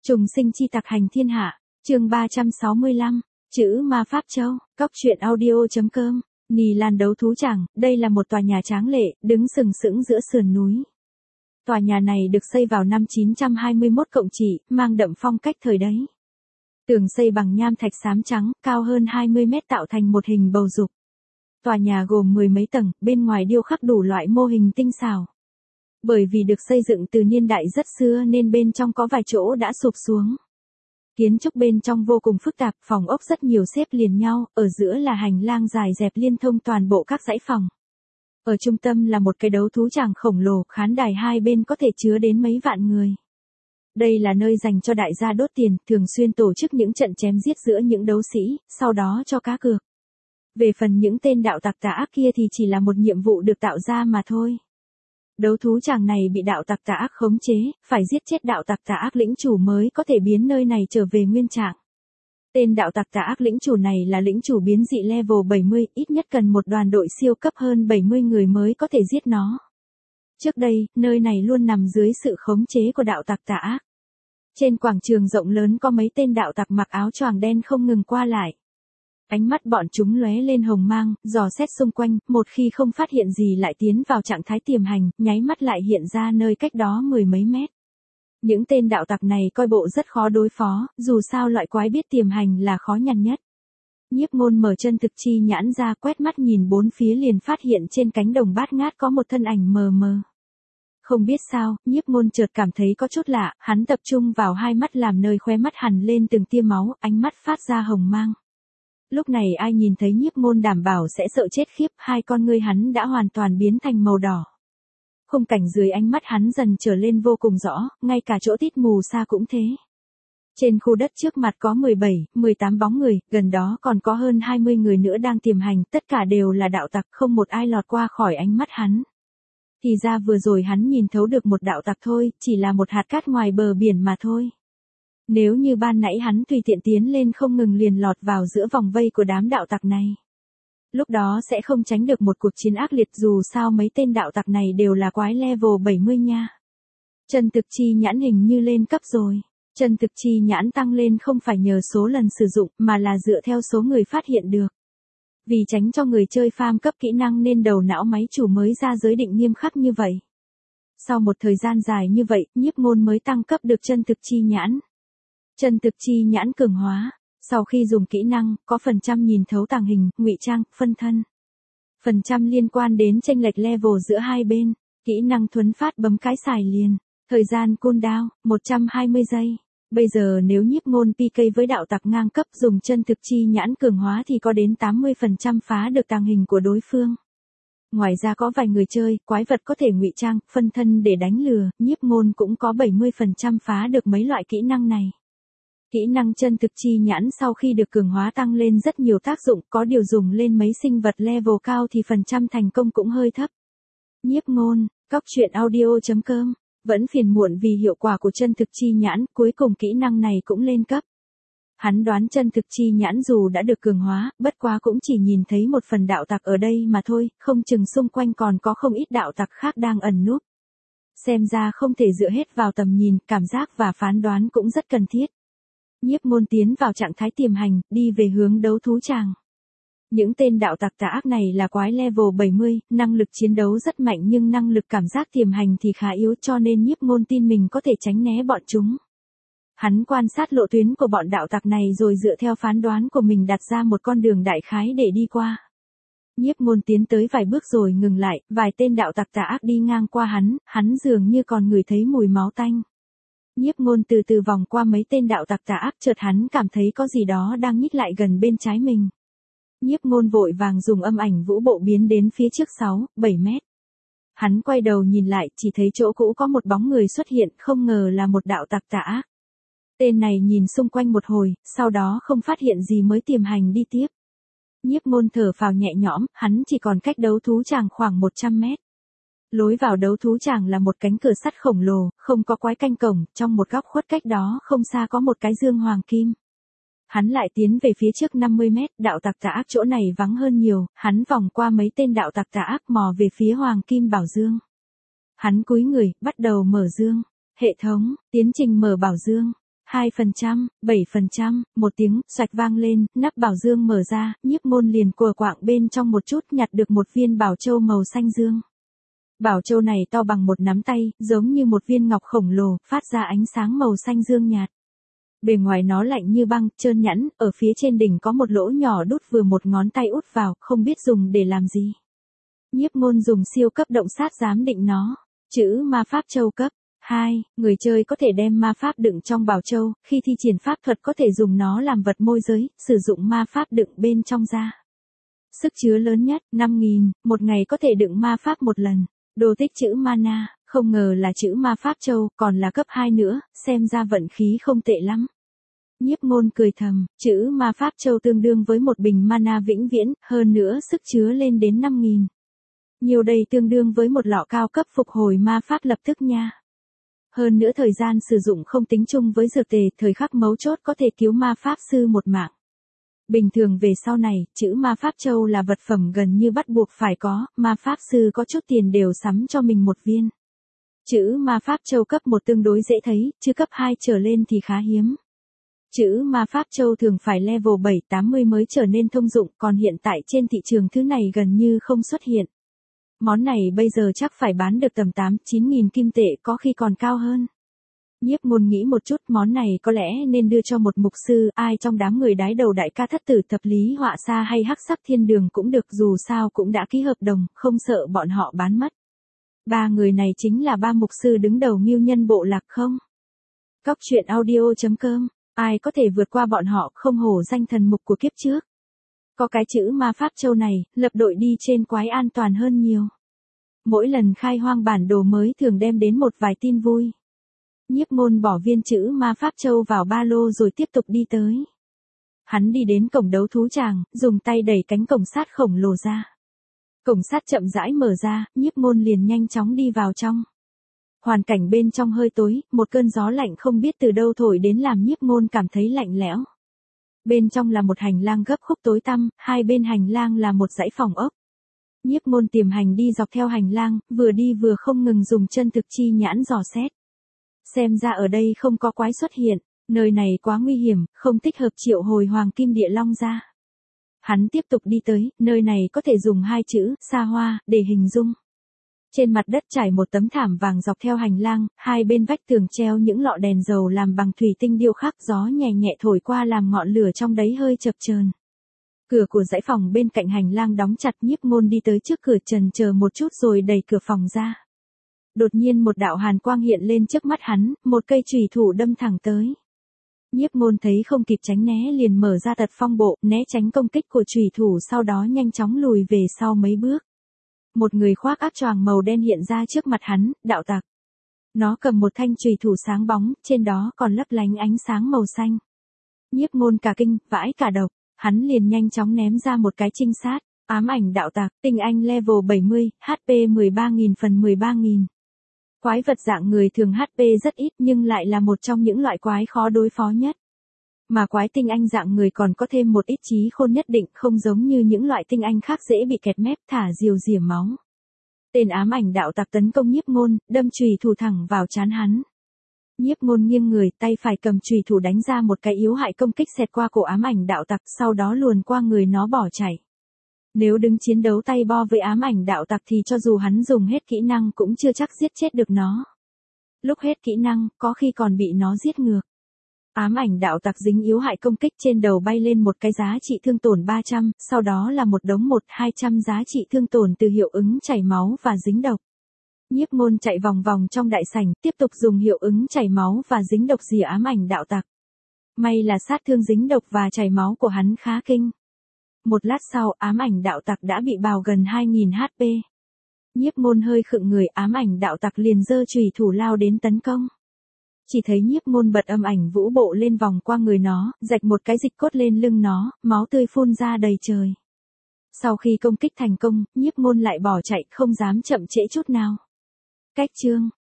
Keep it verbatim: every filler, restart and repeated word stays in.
Trùng sinh chi tặc hành thiên hạ, chương ba trăm sáu mươi lăm, chữ ma pháp châu, cóc truyện audio.com, Nì Lan đấu thú tràng, đây là một tòa nhà tráng lệ, đứng sừng sững giữa sườn núi. Tòa nhà này được xây vào năm chín trăm hai mươi mốt cộng trị, mang đậm phong cách thời đấy. Tường xây bằng nham thạch xám trắng, cao hơn hai mươi mét tạo thành một hình bầu dục. Tòa nhà gồm mười mấy tầng, bên ngoài điêu khắc đủ loại mô hình tinh xảo. Bởi vì được xây dựng từ niên đại rất xưa nên bên trong có vài chỗ đã sụp xuống. Kiến trúc bên trong vô cùng phức tạp, phòng ốc rất nhiều xếp liền nhau, ở giữa là hành lang dài dẹp liên thông toàn bộ các dãy phòng. Ở trung tâm là một cái đấu thú tràng khổng lồ, khán đài hai bên có thể chứa đến mấy vạn người. Đây là nơi dành cho đại gia đốt tiền, thường xuyên tổ chức những trận chém giết giữa những đấu sĩ, sau đó cho cá cược. Về phần những tên đạo tặc tà ác kia thì chỉ là một nhiệm vụ được tạo ra mà thôi. Đấu thú tràng này bị đạo tặc tà ác khống chế, phải giết chết đạo tặc tà ác lĩnh chủ mới có thể biến nơi này trở về nguyên trạng. Tên đạo tặc tà ác lĩnh chủ này là lĩnh chủ biến dị level bảy mươi, ít nhất cần một đoàn đội siêu cấp hơn bảy mươi người mới có thể giết nó. Trước đây, nơi này luôn nằm dưới sự khống chế của đạo tặc tà ác. Trên quảng trường rộng lớn có mấy tên đạo tặc mặc áo choàng đen không ngừng qua lại. Ánh mắt bọn chúng lóe lên hồng mang, dò xét xung quanh, một khi không phát hiện gì lại tiến vào trạng thái tiềm hành, nháy mắt lại hiện ra nơi cách đó mười mấy mét. Những tên đạo tặc này coi bộ rất khó đối phó, dù sao loại quái biết tiềm hành là khó nhằn nhất. Nhiếp Ngôn mở chân thực chi nhãn ra, quét mắt nhìn bốn phía liền phát hiện trên cánh đồng bát ngát có một thân ảnh mờ mờ. Không biết sao, Nhiếp Ngôn chợt cảm thấy có chút lạ, hắn tập trung vào hai mắt làm nơi khóe mắt hằn lên từng tia máu, ánh mắt phát ra hồng mang. Lúc này ai nhìn thấy Nhiếp Ngôn đảm bảo sẽ sợ chết khiếp, hai con ngươi hắn đã hoàn toàn biến thành màu đỏ. Khung cảnh dưới ánh mắt hắn dần trở lên vô cùng rõ, ngay cả chỗ tít mù xa cũng thế. Trên khu đất trước mặt có mười bảy, mười tám bóng người, gần đó còn có hơn hai mươi người nữa đang tiềm hành, tất cả đều là đạo tặc, không một ai lọt qua khỏi ánh mắt hắn. Thì ra vừa rồi hắn nhìn thấu được một đạo tặc thôi, chỉ là một hạt cát ngoài bờ biển mà thôi. Nếu như ban nãy hắn tùy tiện tiến lên không ngừng liền lọt vào giữa vòng vây của đám đạo tặc này. Lúc đó sẽ không tránh được một cuộc chiến ác liệt, dù sao mấy tên đạo tặc này đều là quái level bảy mươi nha. Chân thực chi nhãn hình như lên cấp rồi. Chân thực chi nhãn tăng lên không phải nhờ số lần sử dụng mà là dựa theo số người phát hiện được. Vì tránh cho người chơi farm cấp kỹ năng nên đầu não máy chủ mới ra giới định nghiêm khắc như vậy. Sau một thời gian dài như vậy, Nhiếp Ngôn mới tăng cấp được chân thực chi nhãn. Chân thực chi nhãn cường hóa, sau khi dùng kỹ năng, có phần trăm nhìn thấu tàng hình, ngụy trang, phân thân. Phần trăm liên quan đến chênh lệch level giữa hai bên, kỹ năng thuấn phát bấm cái xài liền. Thời gian cooldown, một trăm hai mươi giây. Bây giờ nếu Nhiếp Ngôn pê ca với đạo tặc ngang cấp dùng chân thực chi nhãn cường hóa thì có đến tám mươi phần trăm phá được tàng hình của đối phương. Ngoài ra có vài người chơi, quái vật có thể ngụy trang, phân thân để đánh lừa, Nhiếp Ngôn cũng có bảy mươi phần trăm phá được mấy loại kỹ năng này. Kỹ năng chân thực chi nhãn sau khi được cường hóa tăng lên rất nhiều tác dụng, có điều dùng lên mấy sinh vật level cao thì phần trăm thành công cũng hơi thấp. Nhiếp Ngôn, cóc truyện audio.com, vẫn phiền muộn vì hiệu quả của chân thực chi nhãn, cuối cùng kỹ năng này cũng lên cấp. Hắn đoán chân thực chi nhãn dù đã được cường hóa, bất quá cũng chỉ nhìn thấy một phần đạo tặc ở đây mà thôi, không chừng xung quanh còn có không ít đạo tặc khác đang ẩn núp. Xem ra không thể dựa hết vào tầm nhìn, cảm giác và phán đoán cũng rất cần thiết. Nhiếp Ngôn tiến vào trạng thái tiềm hành, đi về hướng đấu thú tràng. Những tên đạo tặc tà ác này là quái level bảy mươi, năng lực chiến đấu rất mạnh nhưng năng lực cảm giác tiềm hành thì khá yếu, cho nên Nhiếp Ngôn tin mình có thể tránh né bọn chúng. Hắn quan sát lộ tuyến của bọn đạo tặc này rồi dựa theo phán đoán của mình đặt ra một con đường đại khái để đi qua. Nhiếp Ngôn tiến tới vài bước rồi ngừng lại, vài tên đạo tặc tà ác đi ngang qua hắn, hắn dường như còn ngửi thấy mùi máu tanh. Nhiếp Ngôn từ từ vòng qua mấy tên đạo tặc tà ác, chợt hắn cảm thấy có gì đó đang nhích lại gần bên trái mình. Nhiếp Ngôn vội vàng dùng âm ảnh vũ bộ biến đến phía trước sáu, bảy mét. Hắn quay đầu nhìn lại, chỉ thấy chỗ cũ có một bóng người xuất hiện, không ngờ là một đạo tặc tà ác. Tên này nhìn xung quanh một hồi, sau đó không phát hiện gì mới tiềm hành đi tiếp. Nhiếp Ngôn thở phào nhẹ nhõm, hắn chỉ còn cách đấu thú tràng khoảng một trăm mét. Lối vào đấu thú tràng là một cánh cửa sắt khổng lồ, không có quái canh cổng, trong một góc khuất cách đó không xa có một cái dương hoàng kim. Hắn lại tiến về phía trước năm mươi mét, đạo tặc tà ác chỗ này vắng hơn nhiều, hắn vòng qua mấy tên đạo tặc tà ác mò về phía hoàng kim bảo dương. Hắn cúi người, bắt đầu mở dương. Hệ thống, tiến trình mở bảo dương. hai phần trăm, bảy phần trăm, một tiếng, xoạch vang lên, nắp bảo dương mở ra, Nhiếp Ngôn liền cùa quạng bên trong một chút nhặt được một viên bảo châu màu xanh dương. Bảo châu này to bằng một nắm tay, giống như một viên ngọc khổng lồ, phát ra ánh sáng màu xanh dương nhạt. Bề ngoài nó lạnh như băng, trơn nhẵn, ở phía trên đỉnh có một lỗ nhỏ đút vừa một ngón tay út vào, không biết dùng để làm gì. Nhiếp Ngôn dùng siêu cấp động sát giám định nó. Chữ ma pháp châu cấp hai, người chơi có thể đem ma pháp đựng trong bảo châu, khi thi triển pháp thuật có thể dùng nó làm vật môi giới, sử dụng ma pháp đựng bên trong ra. Sức chứa lớn nhất, năm nghìn, một ngày có thể đựng ma pháp một lần. Đồ tích chữ mana, không ngờ là chữ ma pháp châu, còn là cấp hai nữa, xem ra vận khí không tệ lắm. Nhiếp Ngôn cười thầm, chữ ma pháp châu tương đương với một bình mana vĩnh viễn, hơn nữa sức chứa lên đến năm nghìn. Nhiều đây tương đương với một lọ cao cấp phục hồi ma pháp lập tức nha. Hơn nữa thời gian sử dụng không tính chung với dược tề, thời khắc mấu chốt có thể cứu ma pháp sư một mạng. Bình thường về sau này, chữ ma pháp châu là vật phẩm gần như bắt buộc phải có, ma pháp sư có chút tiền đều sắm cho mình một viên. Chữ ma pháp châu cấp một tương đối dễ thấy, chứ cấp hai trở lên thì khá hiếm. Chữ ma pháp châu thường phải level bảy tám mươi mới trở nên thông dụng, còn hiện tại trên thị trường thứ này gần như không xuất hiện. Món này bây giờ chắc phải bán được tầm tám chín nghìn kim tệ, có khi còn cao hơn. Nhiếp Ngôn nghĩ một chút, món này có lẽ nên đưa cho một mục sư, ai trong đám người đái đầu đại ca thất tử thập lý họa xa hay hắc sắc thiên đường cũng được, dù sao cũng đã ký hợp đồng, không sợ bọn họ bán mất. Ba người này chính là ba mục sư đứng đầu Ngưu Nhân Bộ Lạc không? Cóc truyện audio chấm com, ai có thể vượt qua bọn họ, không hổ danh thần mục của kiếp trước. Có cái chữ ma pháp châu này, lập đội đi trên quái an toàn hơn nhiều. Mỗi lần khai hoang bản đồ mới thường đem đến một vài tin vui. Nhiếp Ngôn bỏ viên chữ ma pháp châu vào ba lô rồi tiếp tục đi tới. Hắn đi đến cổng đấu thú tràng, dùng tay đẩy cánh cổng sắt khổng lồ ra. Cổng sắt chậm rãi mở ra, Nhiếp Ngôn liền nhanh chóng đi vào trong. Hoàn cảnh bên trong hơi tối, một cơn gió lạnh không biết từ đâu thổi đến làm Nhiếp Ngôn cảm thấy lạnh lẽo. Bên trong là một hành lang gấp khúc tối tăm, hai bên hành lang là một dãy phòng ốc. Nhiếp Ngôn tiềm hành đi dọc theo hành lang, vừa đi vừa không ngừng dùng chân thực chi nhãn dò xét. Xem ra ở đây không có quái xuất hiện, nơi này quá nguy hiểm, không thích hợp triệu hồi hoàng kim địa long ra. Hắn tiếp tục đi tới, nơi này có thể dùng hai chữ, xa hoa, để hình dung. Trên mặt đất trải một tấm thảm vàng dọc theo hành lang, hai bên vách tường treo những lọ đèn dầu làm bằng thủy tinh điêu khắc, gió nhẹ nhẹ thổi qua làm ngọn lửa trong đấy hơi chập chờn. Cửa của dãy phòng bên cạnh hành lang đóng chặt, Nhiếp Ngôn đi tới trước cửa chần chờ một chút rồi đẩy cửa phòng ra. Đột nhiên một đạo hàn quang hiện lên trước mắt hắn, một cây chùy thủ đâm thẳng tới. Nhiếp Ngôn thấy không kịp tránh né liền mở ra tật phong bộ, né tránh công kích của chùy thủ, sau đó nhanh chóng lùi về sau mấy bước. Một người khoác áo choàng màu đen hiện ra trước mặt hắn, đạo tặc. Nó cầm một thanh chùy thủ sáng bóng, trên đó còn lấp lánh ánh sáng màu xanh. Nhiếp Ngôn cả kinh, vãi cả độc, hắn liền nhanh chóng ném ra một cái trinh sát, ám ảnh đạo tặc, tinh anh level bảy mươi, hát pê mười ba nghìn phần mười ba nghìn. Quái vật dạng người thường hát pê rất ít nhưng lại là một trong những loại quái khó đối phó nhất. Mà quái tinh anh dạng người còn có thêm một ít trí khôn nhất định, không giống như những loại tinh anh khác dễ bị kẹt mép thả diều rỉa máu. Tên ám ảnh đạo tặc tấn công Nhiếp Ngôn, đâm chùy thủ thẳng vào trán hắn. Nhiếp Ngôn nghiêng người, tay phải cầm chùy thủ đánh ra một cái yếu hại công kích xẹt qua cổ ám ảnh đạo tặc, sau đó luồn qua người nó bỏ chạy. Nếu đứng chiến đấu tay bo với ám ảnh đạo tặc thì cho dù hắn dùng hết kỹ năng cũng chưa chắc giết chết được nó. Lúc hết kỹ năng, có khi còn bị nó giết ngược. Ám ảnh đạo tặc dính yếu hại công kích, trên đầu bay lên một cái giá trị thương tổn ba trăm, sau đó là một đống một hai trăm giá trị thương tổn từ hiệu ứng chảy máu và dính độc. Nhiếp Ngôn chạy vòng vòng trong đại sảnh, tiếp tục dùng hiệu ứng chảy máu và dính độc rỉa ám ảnh đạo tặc. May là sát thương dính độc và chảy máu của hắn khá kinh. Một lát sau, ám ảnh đạo tặc đã bị bào gần hai nghìn hát pê. Nhiếp Ngôn hơi khựng người, ám ảnh đạo tặc liền giơ chùy thủ lao đến tấn công. Chỉ thấy Nhiếp Ngôn bật âm ảnh vũ bộ lên vòng qua người nó, rạch một cái dịch cốt lên lưng nó, máu tươi phun ra đầy trời. Sau khi công kích thành công, Nhiếp Ngôn lại bỏ chạy, không dám chậm trễ chút nào. Cách chương